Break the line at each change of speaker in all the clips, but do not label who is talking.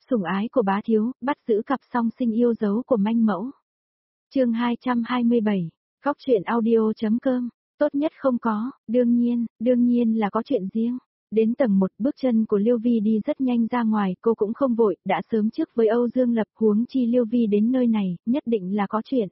Sủng ái của bá thiếu, bắt giữ cặp song sinh yêu dấu của manh mẫu. Chương 227, Góc truyện audio.com, tốt nhất không có, đương nhiên là có chuyện riêng. Đến tầng 1, bước chân của Liêu Vi đi rất nhanh ra ngoài, cô cũng không vội, đã sớm trước với Âu Dương Lập, huống chi Liêu Vi đến nơi này, nhất định là có chuyện.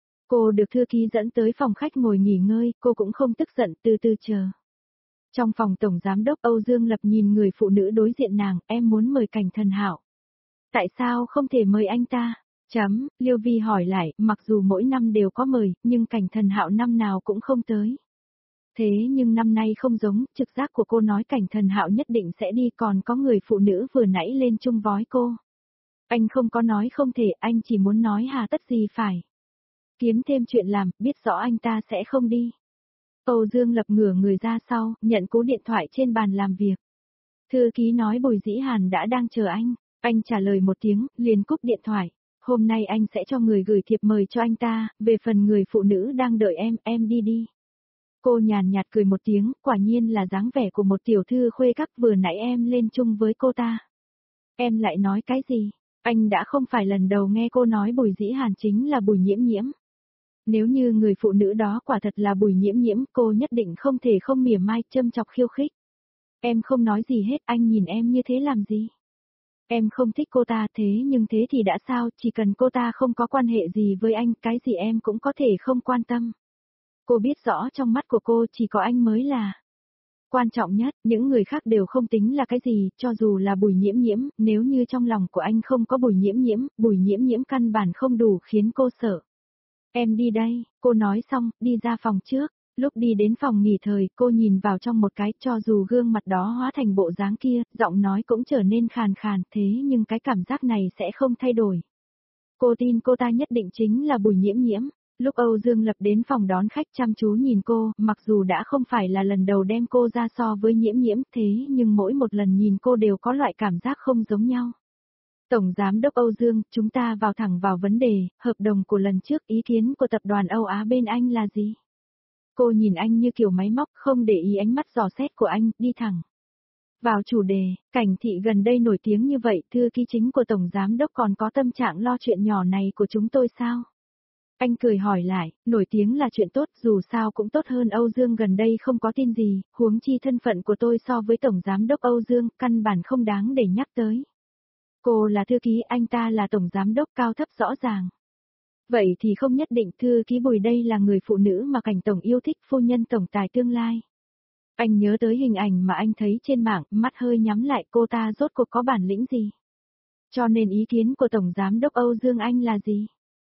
Cô được thư ký dẫn tới phòng khách ngồi nghỉ ngơi, cô cũng không tức giận, từ từ chờ. Trong phòng tổng giám đốc, Âu Dương Lập nhìn người phụ nữ đối diện nàng, em muốn mời Cảnh Thần Hạo. Tại sao không thể mời anh ta? Liêu Vi hỏi lại, mặc dù mỗi năm đều có mời, nhưng Cảnh Thần Hạo năm nào cũng không tới. Thế nhưng năm nay không giống, trực giác của cô nói Cảnh Thần Hạo nhất định sẽ đi, còn có người phụ nữ vừa nãy lên chung vói cô. Anh không có nói không thể, anh chỉ muốn nói hà tất gì phải. Kiếm thêm chuyện làm, biết rõ anh ta sẽ không đi. Âu Dương Lập ngửa người ra sau, nhận cú điện thoại trên bàn làm việc. Thư ký nói Bùi Dĩ Hàn đã đang chờ anh trả lời một tiếng, liền cúp điện thoại. Hôm nay anh sẽ cho người gửi thiệp mời cho anh ta, về phần người phụ nữ đang đợi em đi. Cô nhàn nhạt cười một tiếng, quả nhiên là dáng vẻ của một tiểu thư khuê các, vừa nãy em lên chung với cô ta. Em lại nói cái gì? Anh đã không phải lần đầu nghe cô nói Bùi Dĩ Hàn chính là Bùi Nhiễm Nhiễm. Nếu như người phụ nữ đó quả thật là Bùi Nhiễm Nhiễm, cô nhất định không thể không mỉa mai châm chọc khiêu khích. Em không nói gì hết, anh nhìn em như thế làm gì? Em không thích cô ta, thế nhưng thế thì đã sao, chỉ cần cô ta không có quan hệ gì với anh, cái gì em cũng có thể không quan tâm. Cô biết rõ trong mắt của cô chỉ có anh mới là quan trọng nhất, những người khác đều không tính là cái gì, cho dù là Bùi Nhiễm Nhiễm, nếu như trong lòng của anh không có Bùi Nhiễm Nhiễm căn bản không đủ khiến cô sợ. Em đi đây, cô nói xong, đi ra phòng trước. Lúc đi đến phòng nghỉ thời, cô nhìn vào trong một cái, cho dù gương mặt đó hóa thành bộ dáng kia, giọng nói cũng trở nên khàn khàn, thế nhưng cái cảm giác này sẽ không thay đổi. Cô tin cô ta nhất định chính là Bùi Nhiễm Nhiễm. Lúc Âu Dương Lập đến phòng đón khách chăm chú nhìn cô, mặc dù đã không phải là lần đầu đem cô ra so với Nhiễm Nhiễm, thế nhưng mỗi một lần nhìn cô đều có loại cảm giác không giống nhau. Tổng Giám đốc Âu Dương, chúng ta vào thẳng vào vấn đề, hợp đồng của lần trước, ý kiến của tập đoàn Âu Á bên anh là gì? Cô nhìn anh như kiểu máy móc, không để ý ánh mắt dò xét của anh, đi thẳng vào chủ đề. Cảnh Thị gần đây nổi tiếng như vậy, thư ký chính của Tổng Giám đốc còn có tâm trạng lo chuyện nhỏ này của chúng tôi sao? Anh cười hỏi lại, nổi tiếng là chuyện tốt, dù sao cũng tốt hơn Âu Dương gần đây không có tin gì, huống chi thân phận của tôi so với Tổng Giám đốc Âu Dương, căn bản không đáng để nhắc tới. Cô là thư ký, anh ta là Tổng Giám đốc, cao thấp rõ ràng. Vậy thì không nhất định, thư ký Bùi đây là người phụ nữ mà Cảnh Tổng yêu thích, phu nhân tổng tài tương lai. Anh nhớ tới hình ảnh mà anh thấy trên mạng, mắt hơi nhắm lại, cô ta rốt cuộc có bản lĩnh gì? Cho nên ý kiến của Tổng Giám đốc Âu Dương anh là gì?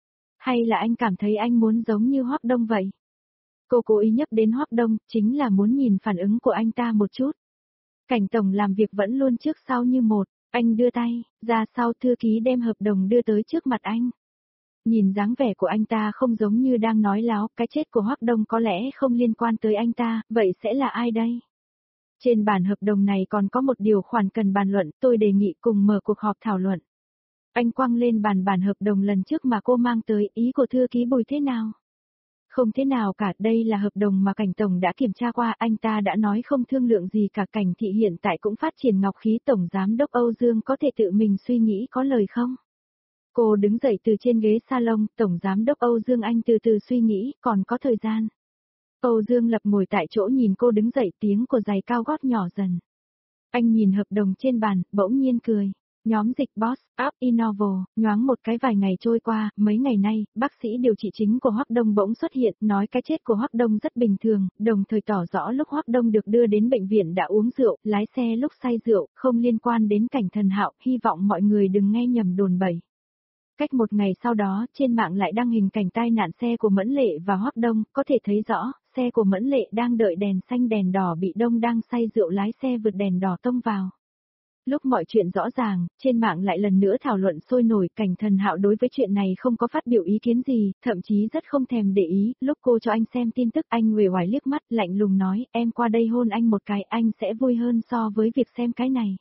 Hay là anh cảm thấy anh muốn giống như Hoắc Đông vậy? Cô cố ý nhắc đến Hoắc Đông, chính là muốn nhìn phản ứng của anh ta một chút. Cảnh Tổng làm việc vẫn luôn trước sau như một, anh đưa tay ra sau, thư ký đem hợp đồng đưa tới trước mặt anh. Nhìn dáng vẻ của anh ta không giống như đang nói láo, cái chết của Hoắc Đông có lẽ không liên quan tới anh ta, vậy sẽ là ai đây? Trên bản hợp đồng này còn có một điều khoản cần bàn luận, tôi đề nghị cùng mở cuộc họp thảo luận. Anh quăng lên bản hợp đồng lần trước mà cô mang tới, ý của thư ký Bùi thế nào? Không thế nào cả, đây là hợp đồng mà Cảnh Tổng đã kiểm tra qua, anh ta đã nói không thương lượng gì cả. Cảnh Thị hiện tại cũng phát triển ngọc khí, Tổng Giám đốc Âu Dương có thể tự mình suy nghĩ có lời không? Cô đứng dậy từ trên ghế salon, Tổng Giám đốc Âu Dương anh từ từ suy nghĩ, còn có thời gian. Âu Dương Lập ngồi tại chỗ nhìn cô đứng dậy, tiếng của giày cao gót nhỏ dần. Anh nhìn hợp đồng trên bàn, bỗng nhiên cười. Nhóm dịch Boss, Up Innovo, nhoáng một cái vài ngày trôi qua, mấy ngày nay, bác sĩ điều trị chính của Hoắc Đông bỗng xuất hiện, nói cái chết của Hoắc Đông rất bình thường, đồng thời tỏ rõ lúc Hoắc Đông được đưa đến bệnh viện đã uống rượu, lái xe lúc say rượu, không liên quan đến Cảnh Thần Hạo, hy vọng mọi người đừng nghe nhầm đồn bậy. Cách một ngày sau đó, trên mạng lại đăng hình cảnh tai nạn xe của Mẫn Lệ và Hoắc Đông, có thể thấy rõ, xe của Mẫn Lệ đang đợi đèn xanh đèn đỏ bị Đông đang say rượu lái xe vượt đèn đỏ tông vào. Lúc mọi chuyện rõ ràng, trên mạng lại lần nữa thảo luận sôi nổi, Cảnh Thần Hạo đối với chuyện này không có phát biểu ý kiến gì, thậm chí rất không thèm để ý, lúc cô cho anh xem tin tức anh uể oải liếc mắt, lạnh lùng nói, em qua đây hôn anh một cái, anh sẽ vui hơn so với việc xem cái này.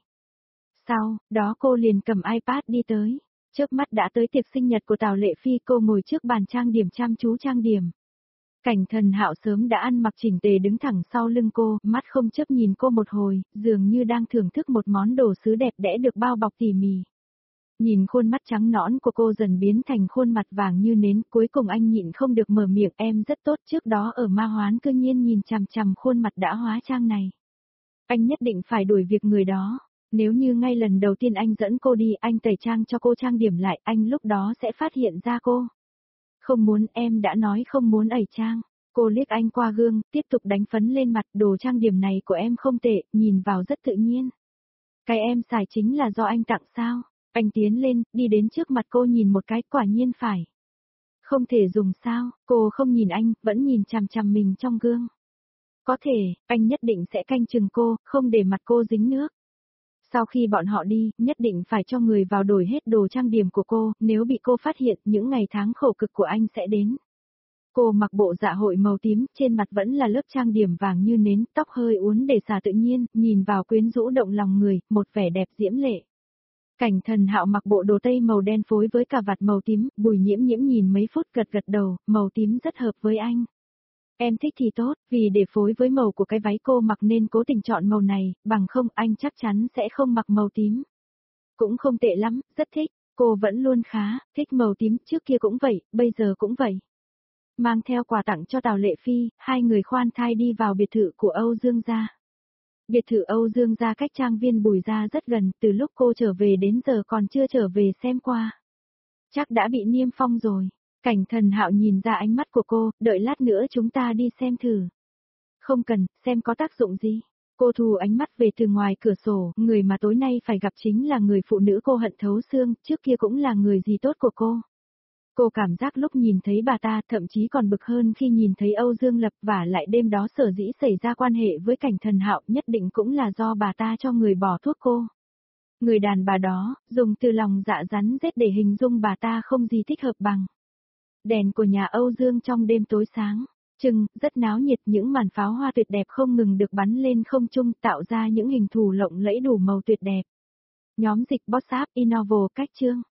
Sau đó cô liền cầm iPad đi tới, chớp mắt đã tới tiệc sinh nhật của Tào Lệ Phi, cô ngồi trước bàn trang điểm chăm chú trang điểm. Cảnh Thần Hạo sớm đã ăn mặc chỉnh tề đứng thẳng sau lưng cô, mắt không chớp nhìn cô một hồi, dường như đang thưởng thức một món đồ sứ đẹp đẽ được bao bọc tỉ mỉ. Nhìn khuôn mắt trắng nõn của cô dần biến thành khuôn mặt vàng như nến, cuối cùng anh nhịn không được mở miệng, em rất tốt, trước đó ở Ma Hoán cư nhiên nhìn chằm chằm khuôn mặt đã hóa trang này. Anh nhất định phải đuổi việc người đó. Nếu như ngay lần đầu tiên anh dẫn cô đi, anh tẩy trang cho cô trang điểm lại, anh lúc đó sẽ phát hiện ra cô. Không muốn, em đã nói không muốn ẩy trang. Cô liếc anh qua gương, tiếp tục đánh phấn lên mặt, đồ trang điểm này của em không tệ, nhìn vào rất tự nhiên. Cái em xài chính là do anh tặng sao? Anh tiến lên, đi đến trước mặt cô nhìn một cái, quả nhiên phải. Không thể dùng sao, cô không nhìn anh, vẫn nhìn chằm chằm mình trong gương. Có thể, anh nhất định sẽ canh chừng cô, không để mặt cô dính nước. Sau khi bọn họ đi, nhất định phải cho người vào đổi hết đồ trang điểm của cô, nếu bị cô phát hiện, những ngày tháng khổ cực của anh sẽ đến. Cô mặc bộ dạ hội màu tím, trên mặt vẫn là lớp trang điểm vàng như nến, tóc hơi uốn để xả tự nhiên, nhìn vào quyến rũ động lòng người, một vẻ đẹp diễm lệ. Cảnh Thần Hạo mặc bộ đồ tây màu đen phối với cà vạt màu tím, Bùi Nhiễm Nhiễm nhìn mấy phút gật gật đầu, màu tím rất hợp với anh. Em thích thì tốt, vì để phối với màu của cái váy cô mặc nên cố tình chọn màu này, bằng không anh chắc chắn sẽ không mặc màu tím. Cũng không tệ lắm, rất thích, cô vẫn luôn khá, thích màu tím, trước kia cũng vậy, bây giờ cũng vậy. Mang theo quà tặng cho Tào Lệ Phi, hai người khoan thai đi vào biệt thự của Âu Dương gia. Biệt thự Âu Dương gia cách trang viên Bùi gia rất gần, từ lúc cô trở về đến giờ còn chưa trở về xem qua. Chắc đã bị niêm phong rồi. Cảnh Thần Hạo nhìn ra ánh mắt của cô, đợi lát nữa chúng ta đi xem thử. Không cần, xem có tác dụng gì. Cô thu ánh mắt về từ ngoài cửa sổ, người mà tối nay phải gặp chính là người phụ nữ cô hận thấu xương, trước kia cũng là người gì tốt của cô. Cô cảm giác lúc nhìn thấy bà ta thậm chí còn bực hơn khi nhìn thấy Âu Dương Lập, và lại đêm đó sở dĩ xảy ra quan hệ với Cảnh Thần Hạo nhất định cũng là do bà ta cho người bỏ thuốc cô. Người đàn bà đó, dùng từ lòng dạ rắn rết để hình dung bà ta không gì thích hợp bằng. Đèn của nhà Âu Dương trong đêm tối sáng, trưng, rất náo nhiệt, những màn pháo hoa tuyệt đẹp không ngừng được bắn lên không trung tạo ra những hình thù lộng lẫy đủ màu tuyệt đẹp. Nhóm dịch WhatsApp Innovo cách chương.